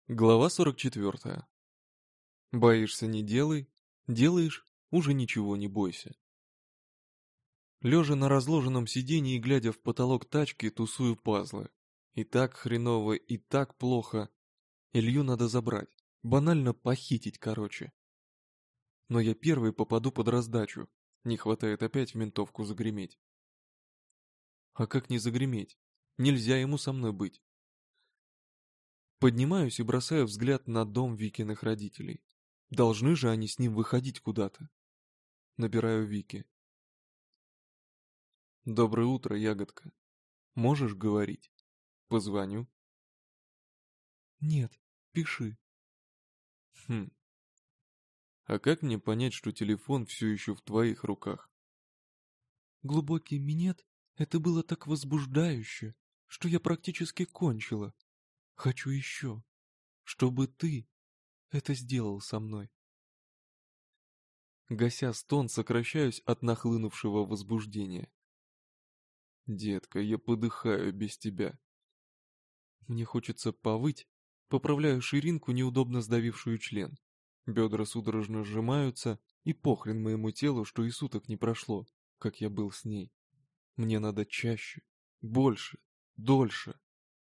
Глава 44. Боишься — не делай, делаешь — уже ничего не бойся. Лежа на разложенном сиденье и глядя в потолок тачки, тусую пазлы. И так хреново, и так плохо. Илью надо забрать. Банально похитить, короче. Но я первый попаду под раздачу. Не хватает опять в ментовку загреметь. А как не загреметь? Нельзя ему со мной быть. Поднимаюсь и бросаю взгляд на дом Викиных родителей. Должны же они с ним выходить куда-то. Набираю Вики. Доброе утро, ягодка. Можешь говорить? Позвоню. Нет, пиши. Хм. А как мне понять, что телефон все еще в твоих руках? Глубокий минет — это было так возбуждающе, что я практически кончила. Хочу еще, чтобы ты это сделал со мной. Гася стон, сокращаюсь от нахлынувшего возбуждения. Детка, я подыхаю без тебя. Мне хочется повыть, поправляю ширинку, неудобно сдавившую член. Бедра судорожно сжимаются, и похрен моему телу, что и суток не прошло, как я был с ней. Мне надо чаще, больше, дольше.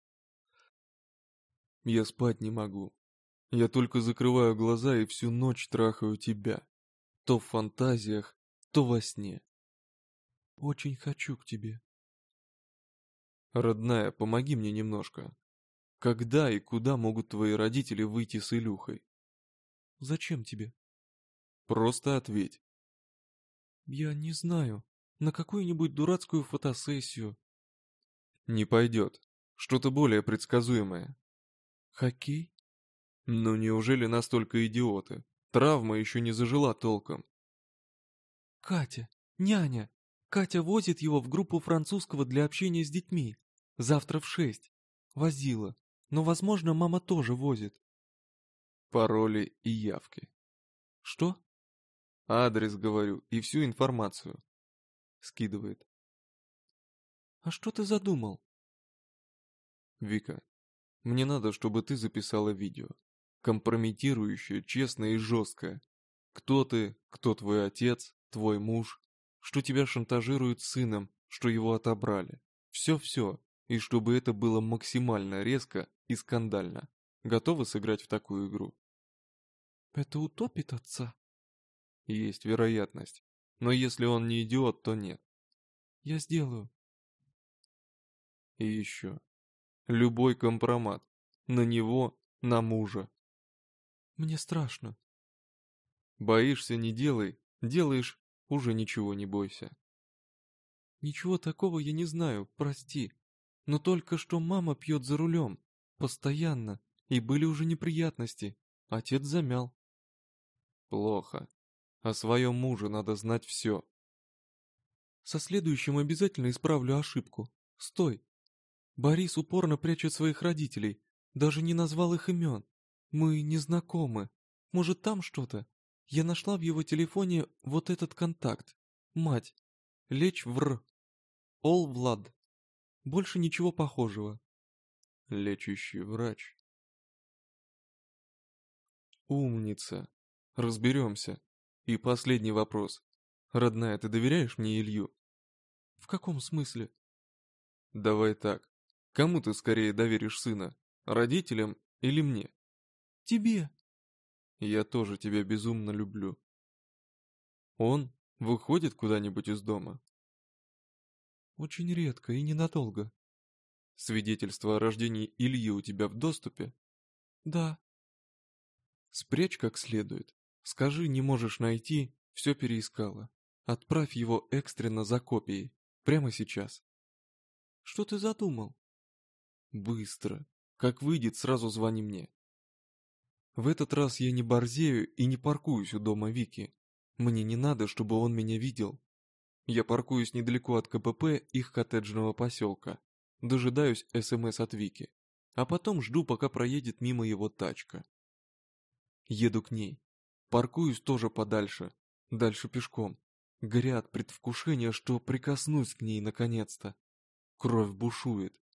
Я спать не могу. Я только закрываю глаза и всю ночь трахаю тебя. То в фантазиях, то во сне. Очень хочу к тебе. Родная, помоги мне немножко. Когда и куда могут твои родители выйти с Илюхой? Зачем тебе? Просто ответь. Я не знаю. На какую-нибудь дурацкую фотосессию. Не пойдет. Что-то более предсказуемое. Хоккей? Ну неужели настолько идиоты? Травма еще не зажила толком. Катя, няня. Катя возит его в группу французского для общения с детьми. Завтра в 6. Возила. Но, возможно, мама тоже возит. Пароли и явки. Что? Адрес, говорю, и всю информацию. Скидывает. А что ты задумал? Вика, мне надо, чтобы ты записала видео. Компрометирующее, честное и жесткое. Кто ты, кто твой отец, твой муж, что тебя шантажируют сыном, что его отобрали. Все-все. И чтобы это было максимально резко и скандально. Готовы сыграть в такую игру? Это утопит отца? Есть вероятность. Но если он не идиот, то нет. Я сделаю. И еще. Любой компромат. На него, на мужа. Мне страшно. Боишься — не делай. Делаешь — уже ничего не бойся. Ничего такого я не знаю, прости. Но только что мама пьет за рулем. Постоянно. И были уже неприятности. Отец замял. Плохо. О своем муже надо знать все. Со следующим обязательно исправлю ошибку. Стой. Борис упорно прячет своих родителей. Даже не назвал их имен. Мы не знакомы. Может, там что-то? Я нашла в его телефоне вот этот контакт. Мать. Лечь в Р. Ол Влад. Больше ничего похожего. Лечащий врач. Умница. Разберемся. И последний вопрос. Родная, ты доверяешь мне Илью? В каком смысле? Давай так. Кому ты скорее доверишь сына? Родителям или мне? Тебе. Я тоже тебя безумно люблю. Он выходит куда-нибудь из дома? Очень редко и ненадолго. Свидетельство о рождении Ильи у тебя в доступе? Да. Спрячь как следует. Скажи, не можешь найти, все переискала. Отправь его экстренно за копией. Прямо сейчас. Что ты задумал? Быстро. Как выйдет, сразу звони мне. В этот раз я не борзею и не паркуюсь у дома Вики. Мне не надо, чтобы он меня видел. Я паркуюсь недалеко от КПП их коттеджного поселка. Дожидаюсь СМС от Вики. А потом жду, пока проедет мимо его тачка. Еду к ней. Паркуюсь тоже подальше. Дальше пешком. Горят предвкушение, что прикоснусь к ней наконец-то. Кровь бушует.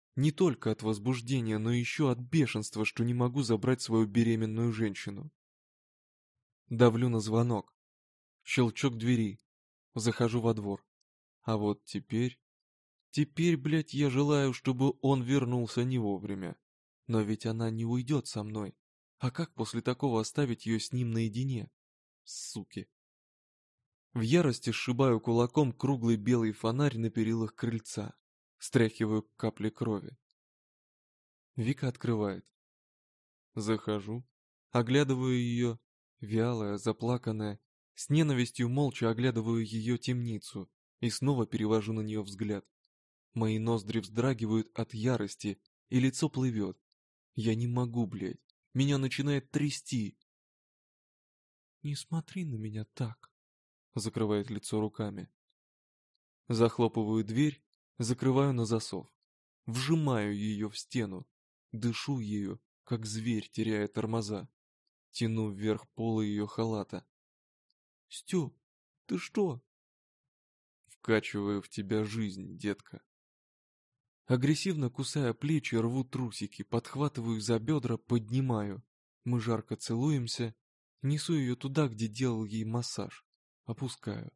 Не только от возбуждения, но еще от бешенства, что не могу забрать свою беременную женщину. Давлю на звонок. Щелчок двери. Захожу во двор. А вот теперь... Теперь, блядь, я желаю, чтобы он вернулся не вовремя. Но ведь она не уйдет со мной. А как после такого оставить ее с ним наедине? Суки. В ярости сшибаю кулаком круглый белый фонарь на перилах крыльца. Стряхиваю капли крови. Вика открывает. Захожу. Оглядываю ее, вялая, заплаканная. С ненавистью молча оглядываю ее темницу и снова перевожу на нее взгляд. Мои ноздри вздрагивают от ярости, и лицо плывет. Я не могу, блядь. Меня начинает трясти. «Не смотри на меня так», — закрывает лицо руками. Захлопываю дверь, закрываю на засов. Вжимаю ее в стену. Дышу ею, как зверь, теряя тормоза. Тяну вверх полы ее халата. «Степ, ты что?» «Вкачиваю в тебя жизнь, детка». Агрессивно кусая плечи, рву трусики, подхватываю за бедра, поднимаю. Мы жарко целуемся. Несу ее туда, где делал ей массаж. Опускаю.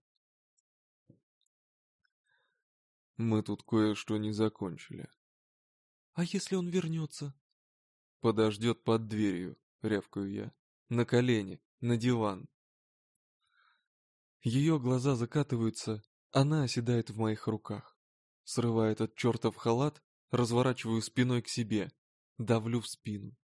Мы тут кое-что не закончили. «А если он вернется?» «Подождет под дверью», — рявкаю я. «На колени, на диван». Ее глаза закатываются, она оседает в моих руках. Срываю этот чертов халат, разворачиваю спиной к себе, давлю в спину.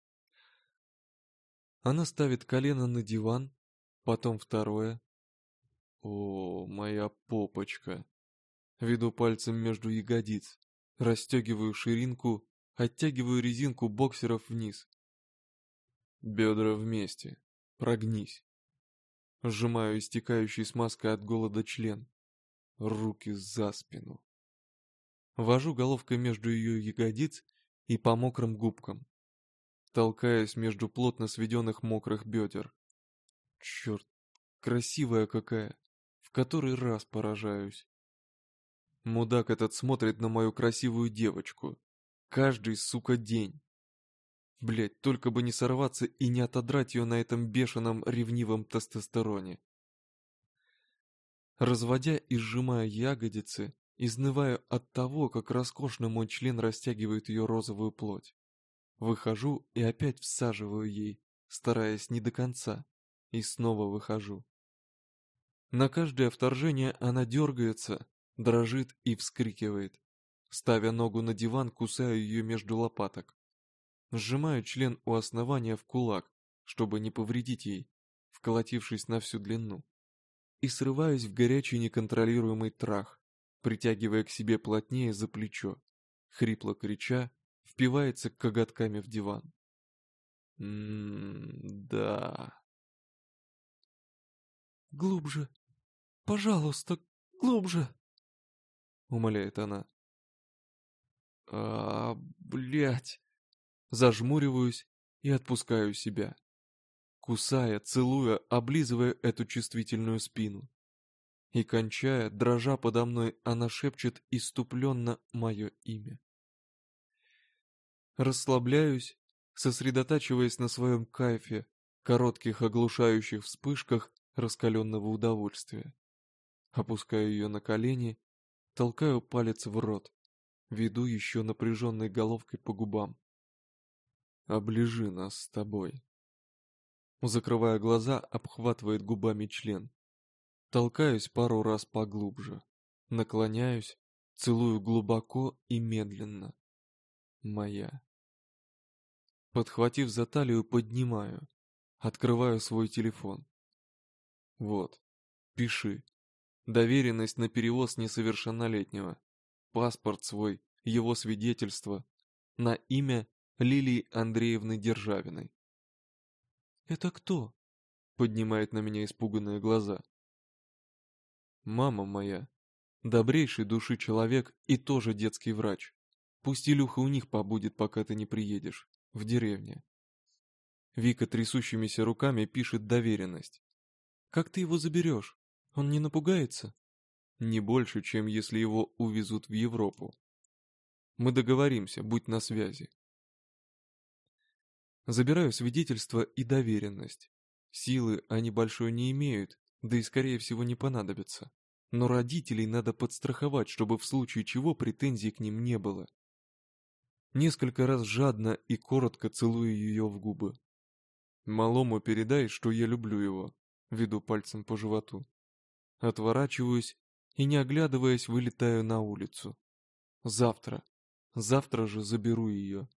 Она ставит колено на диван, потом второе. О, моя попочка. Веду пальцем между ягодиц, расстегиваю ширинку, оттягиваю резинку боксеров вниз. Бедра вместе, прогнись. Сжимаю истекающий смазкой от голода член. Руки за спину. Вожу головкой между ее ягодиц и по мокрым губкам. Толкаясь между плотно сведенных мокрых бедер. Черт, красивая какая. В который раз поражаюсь. Мудак этот смотрит на мою красивую девочку. Каждый, сука, день. Блять, только бы не сорваться и не отодрать ее на этом бешеном ревнивом тестостероне. Разводя и сжимая ягодицы, изнываю от того, как роскошно мой член растягивает ее розовую плоть. Выхожу и опять всаживаю ей, стараясь не до конца, и снова выхожу. На каждое вторжение она дергается, дрожит и вскрикивает. Ставя ногу на диван, кусаю ее между лопаток. Сжимаю член у основания в кулак, чтобы не повредить ей, вколотившись на всю длину. И срываюсь в горячий неконтролируемый трах, притягивая к себе плотнее за плечо, хрипло крича, впивается коготками в диван. Да. «Глубже! Пожалуйста, глубже!» — умоляет она. Блядь. Зажмуриваюсь и отпускаю себя. Кусая, целуя, облизывая эту чувствительную спину. И кончая, дрожа подо мной, она шепчет иступленно мое имя. Расслабляюсь, сосредотачиваясь на своем кайфе, коротких оглушающих вспышках раскаленного удовольствия. Опускаю ее на колени, толкаю палец в рот, веду еще напряженной головкой по губам. «Оближи нас с тобой». Закрывая глаза, обхватывает губами член. Толкаюсь пару раз поглубже. Наклоняюсь, целую глубоко и медленно. Моя. Подхватив за талию, поднимаю. Открываю свой телефон. Вот. Пиши. Доверенность на перевоз несовершеннолетнего. Паспорт свой, его свидетельство. На имя Лилии Андреевны Державиной. «Это кто?» — поднимает на меня испуганные глаза. «Мама моя. Добрейшей души человек и тоже детский врач. Пусть Илюха у них побудет, пока ты не приедешь. В деревне». Вика трясущимися руками пишет доверенность. «Как ты его заберешь? Он не напугается?» «Не больше, чем если его увезут в Европу». Мы договоримся, будь на связи. Забираю свидетельство и доверенность. Силы они большой не имеют, да и скорее всего не понадобятся. Но родителей надо подстраховать, чтобы в случае чего претензий к ним не было. Несколько раз жадно и коротко целую ее в губы. Малому передай, что я люблю его. Веду пальцем по животу. Отворачиваюсь и, не оглядываясь, вылетаю на улицу. Завтра. Завтра же заберу ее.